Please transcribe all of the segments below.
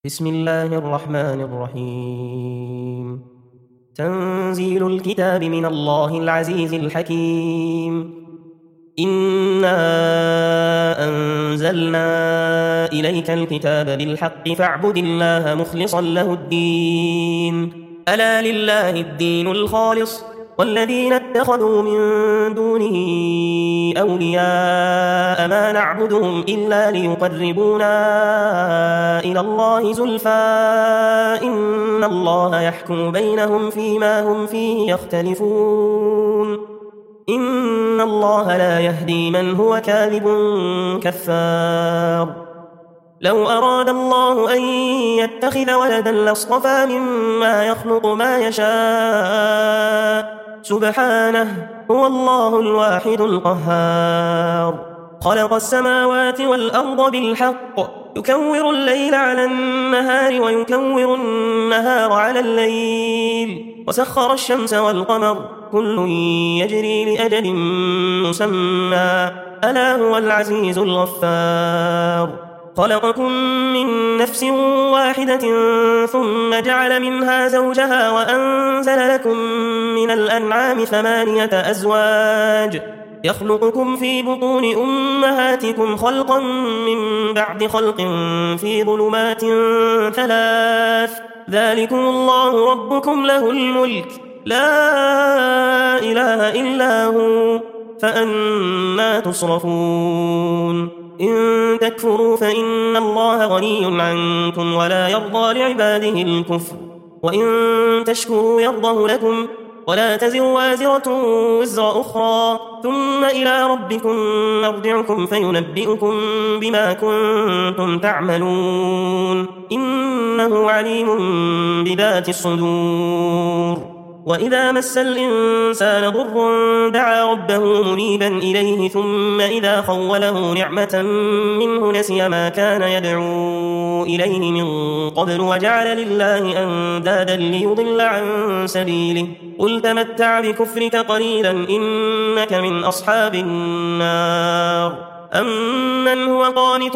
بسم الله الرحمن الرحيم. تنزيل الكتاب من الله العزيز الحكيم. إنا أنزلنا إليك الكتاب بالحق فاعبد الله مخلصا له الدين. ألا لله الدين الخالص والذين اتخذوا من دونه أولياء ما نعبدهم إلا ليقربونا إلى الله زلفى إن الله يحكم بينهم فيما هم فيه يختلفون إن الله لا يهدي من هو كاذب كفار. لو أراد الله أن يتخذ ولدا لاصطفى مما يخلق ما يشاء سبحانه هو الله الواحد القهار. خلق السماوات والأرض بالحق يكور الليل على النهار ويكور النهار على الليل وسخر الشمس والقمر كل يجري لأجل مسمى ألا هو العزيز الغفار. خلقكم من نفس واحدة ثم جعل منها زوجها وأنزل لكم من الأنعام 8 أزواج يخلقكم في بطون أمهاتكم خلقا من بعد خلق في ظلمات 3 ذلكم الله ربكم له الملك لا إله إلا هو فأنى تصرفون. إن تكفروا فإن الله غني عنكم ولا يرضى لعباده الكفر وإن تشكروا يرضه لكم ولا تزر وازرة وزر أخرى ثم إلى ربكم مرجعكم فينبئكم بما كنتم تعملون إنه عليم بذات الصدور. وإذا مس الإنسان ضر دعا ربه منيبا إليه ثم إذا خوله نعمة منه نسي ما كان يدعو إليه من قبل وجعل لله أندادا ليضل عن سبيله قل تمتع بكفرك قليلا إنك من أصحاب النار. أمن هو قانت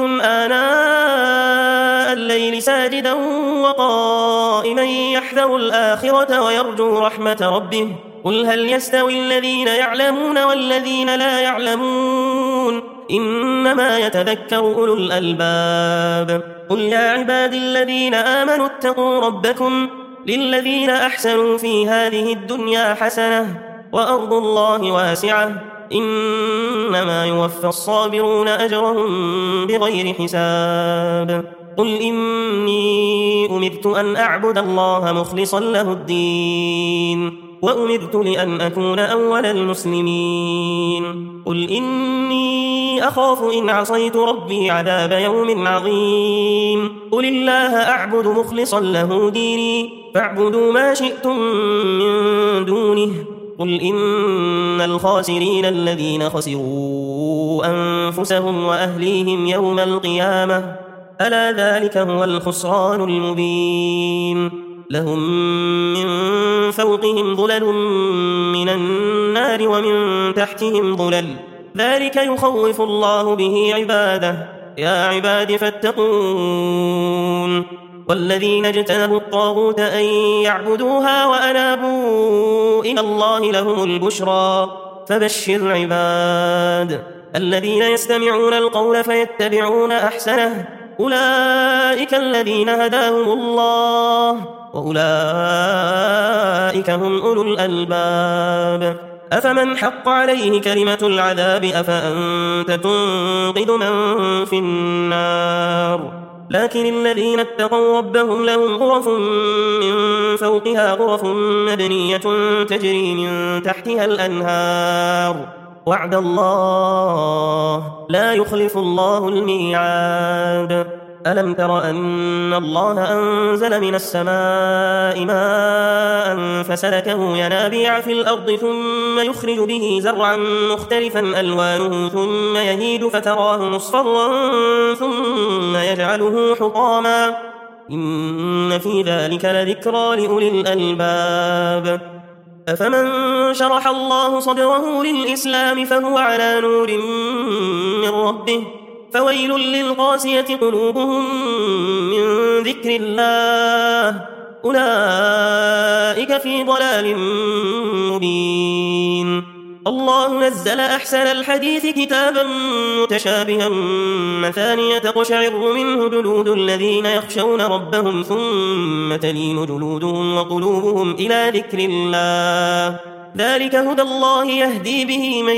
آناء الليل ساجدا وقائما يحذر الآخرة ويرجو رحمة ربه قل هل يستوي الذين يعلمون والذين لا يعلمون إنما يتذكر أولو الألباب. قل يا عبادي الذين آمنوا اتقوا ربكم للذين أحسنوا في هذه الدنيا حسنة وأرض الله واسعة إنما يوفى الصابرون أجرهم بغير حساب. قل إني أمرت أن أعبد الله مخلصا له الدين وأمرت لأن أكون أول المسلمين. قل إني أخاف إن عصيت ربي عذاب يوم عظيم. قل الله أعبد مخلصا له ديني فاعبدوا ما شئتم من دونه. قل إن الخاسرين الذين خسروا أنفسهم وأهليهم يوم القيامة ألا ذلك هو الخسران المبين. لهم من فوقهم ظلل من النار ومن تحتهم ظلل ذلك يخوف الله به عباده يا عباد فاتقون. والذين اجتنبوا الطاغوت أن يعبدوها وأنابوا إلى الله لهم البشرى فبشر عباد الذين يستمعون القول فيتبعون أحسنه أولئك الذين هداهم الله وأولئك هم أولو الألباب. أفمن حق عليه كلمة العذاب أفأنت تنقذ من في النار. لكن الذين اتقوا ربهم لهم غرف من فوقها غرف مبنية تجري من تحتها الأنهار وعد الله لا يخلف الله الميعاد. ألم تر أن الله أنزل من السماء ماء فسلكه ينابيع في الأرض ثم يخرج به زرعا مختلفا ألوانه ثم يهيج فتراه مصفرا ثم يجعله حطاما إن في ذلك لذكرى لأولي الألباب. أفمن شرح الله صدره للإسلام فهو على نور من ربه فويل للقاسية قلوبهم من ذكر الله أولئك في ضلال مبين. الله نزل أحسن الحديث كتابا متشابها مثانية تقشعر منه جلود الذين يخشون ربهم ثم تلين جلودهم وقلوبهم إلى ذكر الله ذلك هدى الله يهدي به من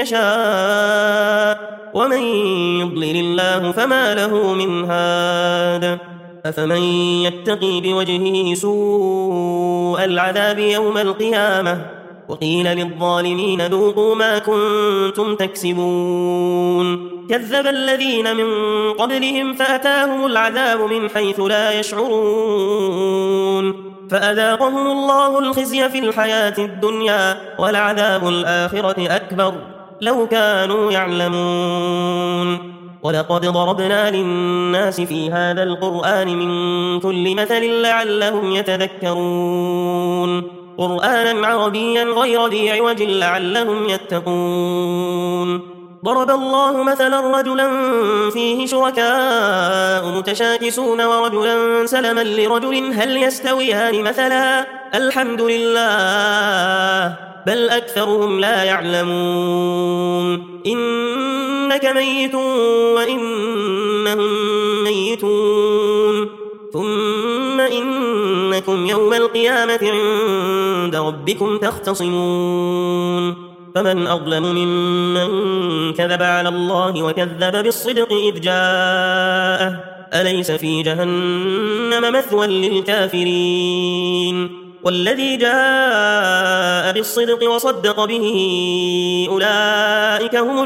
يشاء ومن يضلل الله فما له من هاد. أفمن يتقي بوجهه سوء العذاب يوم القيامة وقيل للظالمين ذوقوا ما كنتم تكسبون. كذب الذين من قبلهم فأتاهم العذاب من حيث لا يشعرون فأذاقهم الله الخزي في الحياة الدنيا ولعذاب الآخرة أكبر لو كانوا يعلمون. ولقد ضربنا للناس في هذا القرآن من كل مثل لعلهم يتذكرون قرآنا عربيا غير ذي عوج لعلهم يتقون. ضرب الله مثلا رجلا فيه شركاء متشاكسون ورجلا سلما لرجل هل يستويان مثلا الحمد لله بل أكثرهم لا يعلمون. إنك ميت وإنهم ميتون ثم إنكم يوم القيامة عند ربكم تختصمون. فمن أظلم ممن كذب على الله وكذب بالصدق إذ جاءه أليس في جهنم مثوى للكافرين. والذي جاء بالصدق وصدق به أولئك هم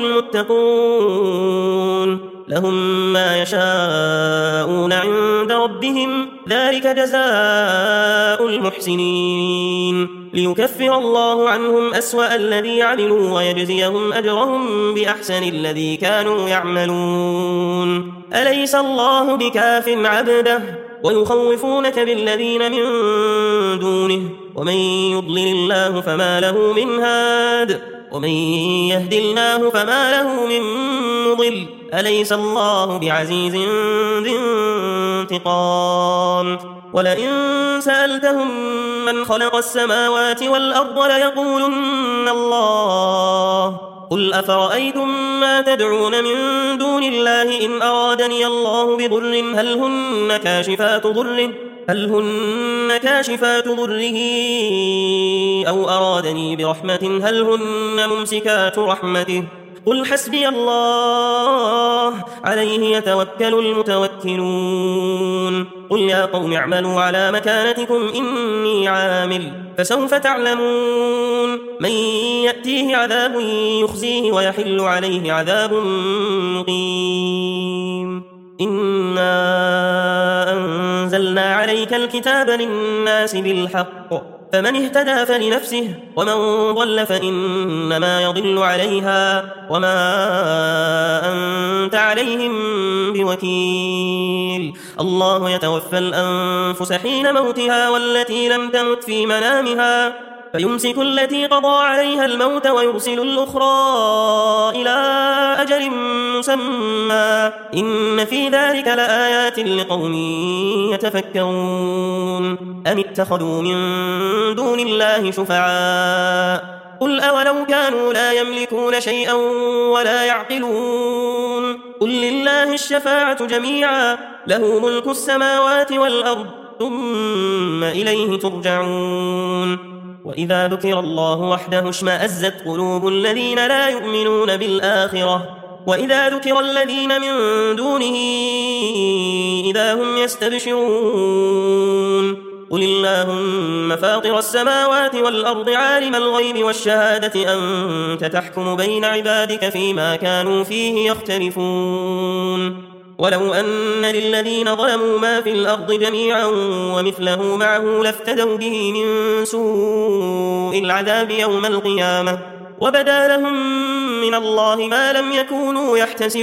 المتقون لهم ما يشاءون عند ربهم ذلك جزاء المحسنين ليكفر الله عنهم أسوأ الذي عملوا ويجزيهم أجرهم بأحسن الذي كانوا يعملون. أليس الله بكاف عبده ويخوفونك بالذين من دونه ومن يضلل الله فما له من هاد ومن يهد الله فما له من مضل أليس الله بعزيز ذي انتقام. ولئن سألتهم من خلق السماوات والأرض ليقولن الله قل أفرأيتم ما تدعون من دون الله إن أرادني الله بضر هل هن كاشفات ضره أو أرادني برحمة هل هن ممسكات رحمته قل حسبي الله عليه يتوكل المتوكلون. قل يا قوم اعملوا على مكانتكم إني عامل فسوف تعلمون من يأتيه عذاب يخزيه ويحل عليه عذاب مقيم. إنا أنزلنا عليك الكتاب للناس بالحق فمن اهتدى فلنفسه ومن ضل فإنما يضل عليها وما أنت عليهم بوكيل. الله يتوفى الأنفس حين موتها والتي لم تمت في منامها فيمسك التي قضى عليها الموت ويرسل الأخرى إلى أجل مسمى إن في ذلك لآيات لقوم يتفكرون. أم اتخذوا من دون الله شفعاء قل أولو كانوا لا يملكون شيئا ولا يعقلون قل لله الشفاعة جميعا له ملك السماوات والأرض ثم إليه ترجعون. وإذا ذكر الله وحده اشمأزت قلوب الذين لا يؤمنون بالآخرة وإذا ذكر الذين من دونه إذا هم يستبشرون. قل اللهم فاطر السماوات والأرض عالم الغيب والشهادة أنت تحكم بين عبادك فيما كانوا فيه يختلفون. ولو أن للذين ظلموا ما في الأرض جميعا ومثله معه لافتدوا به من سوء العذاب يوم القيامة وبدا لهم من الله ما لم يكونوا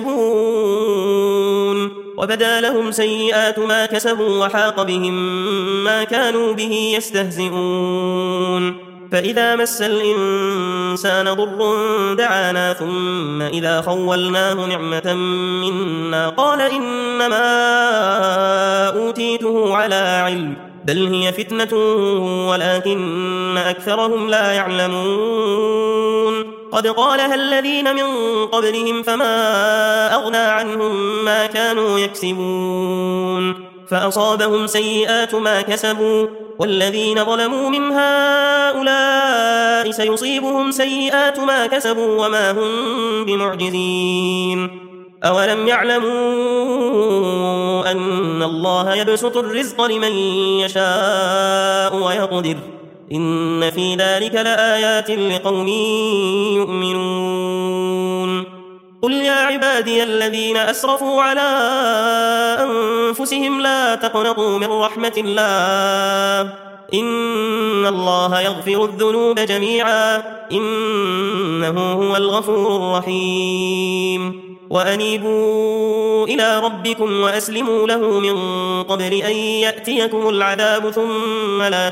يحتسبون وبدا لهم سيئات ما كسبوا وحاق بهم ما كانوا به يستهزئون. فإذا مس الإنسان ضر دعانا ثم إذا خولناه نعمة منا قال إنما أوتيته على علم بل هي فتنة ولكن أكثرهم لا يعلمون قد قالها الذين من قبلهم فما أغنى عنهم ما كانوا يكسبون فأصابهم سيئات ما كسبوا والذين ظلموا من هؤلاء سيصيبهم سيئات ما كسبوا وما هم بمعجزين أولم يعلموا أن الله يبسط الرزق لمن يشاء ويقدر إن في ذلك لآيات لقوم يؤمنون قل يا عبادي الذين أسرفوا على أنفسهم لا تقنطوا من رحمة الله إن الله يغفر الذنوب جميعا إنه هو الغفور الرحيم وأنيبوا إلى ربكم وأسلموا له من قبل أن يأتيكم العذاب ثم لا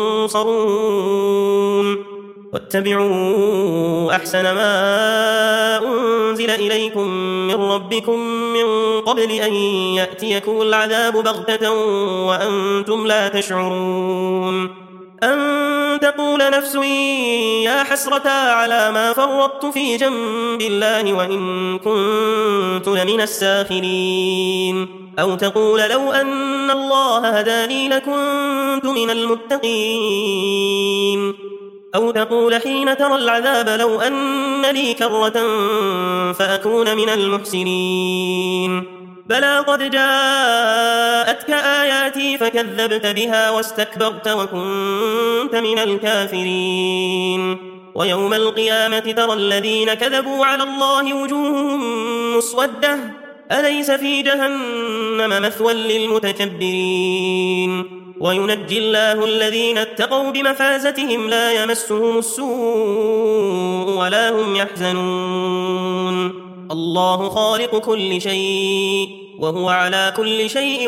تنصرون واتبعوا أحسن ما أنزل إليكم من ربكم من قبل أن يأتيكم العذاب بغتة وأنتم لا تشعرون أن تقول نفس يا حسرة على ما فرطت في جنب الله وإن كنت لمن الساخرين أو تقول لو أن الله هداني لكنت من المتقين أو تقول حين ترى العذاب لو أن لي كرة فأكون من المحسنين بلى قد جاءتك آياتي فكذبت بها واستكبرت وكنت من الكافرين ويوم القيامة ترى الذين كذبوا على الله وجوههم مسودة أليس في جهنم مثوى للمتكبرين وينجي الله الذين اتقوا بمفازتهم لا يمسهم السوء ولا هم يحزنون الله خالق كل شيء وهو على كل شيء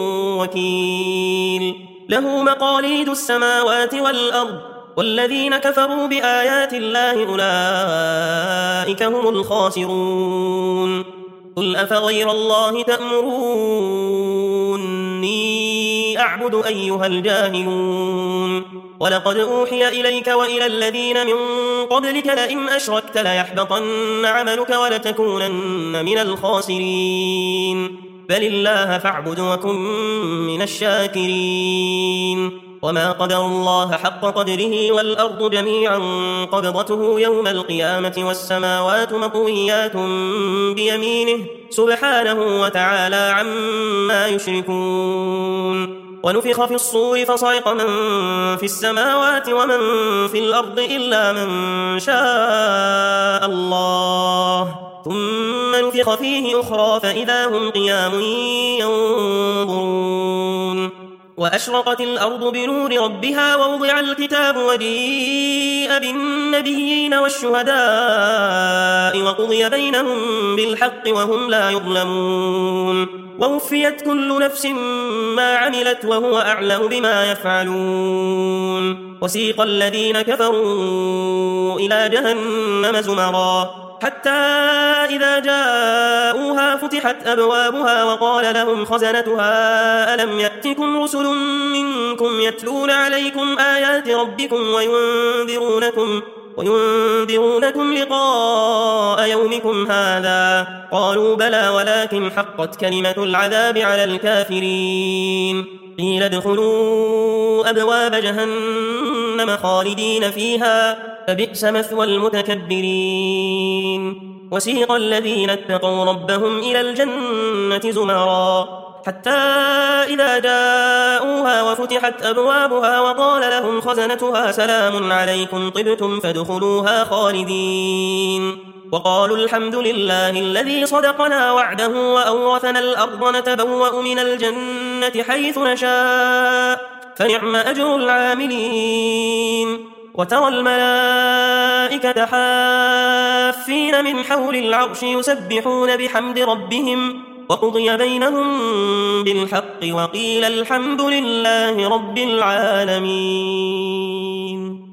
وكيل له مقاليد السماوات والأرض والذين كفروا بآيات الله أولئك هم الخاسرون قل أفغير الله تأمروني أعبد أيها الجاهلون ولقد أوحي إليك وإلى الذين من قبلك لئن أشركت ليحبطن عملك ولتكونن من الخاسرين بل الله فاعبد وكن من الشاكرين وما قدر الله حق قدره والأرض جميعا قبضته يوم القيامة والسماوات مطويات بيمينه سبحانه وتعالى عما يشركون ونفخ في الصور فصعق من في السماوات ومن في الأرض إلا من شاء الله ثم نفخ فيه أخرى فإذا هم قيام ينظرون وأشرقت الأرض بنور ربها ووضع الكتاب وجيء بالنبيين والشهداء وقضي بينهم بالحق وهم لا يظلمون ووفيت كل نفس ما عملت وهو أعلم بما يفعلون وسيق الذين كفروا إلى جهنم زمرا حتى إذا جاءوها فتحت أبوابها وقال لهم خزنتها ألم يأتكم رسل منكم يتلون عليكم آيات ربكم وينذرونكم لقاء يومكم هذا قالوا بلى ولكن حقت كلمة العذاب على الكافرين قيل ادخلوا أبواب جهنم خالدين فيها فبئس مثوى المتكبرين وسيق الذين اتقوا ربهم إلى الجنة زمرا حتى إذا جاءوها وفتحت أبوابها وقال لهم خزنتها سلام عليكم طبتم فادخلوها خالدين وقالوا الحمد لله الذي صدقنا وعده وأورثنا الأرض نتبوأ من الجنة حيث نشاء فنعم أجر العاملين وترى الملائكة حافين من حول العرش يسبحون بحمد ربهم وقضي بينهم بالحق وقيل الحمد لله رب العالمين.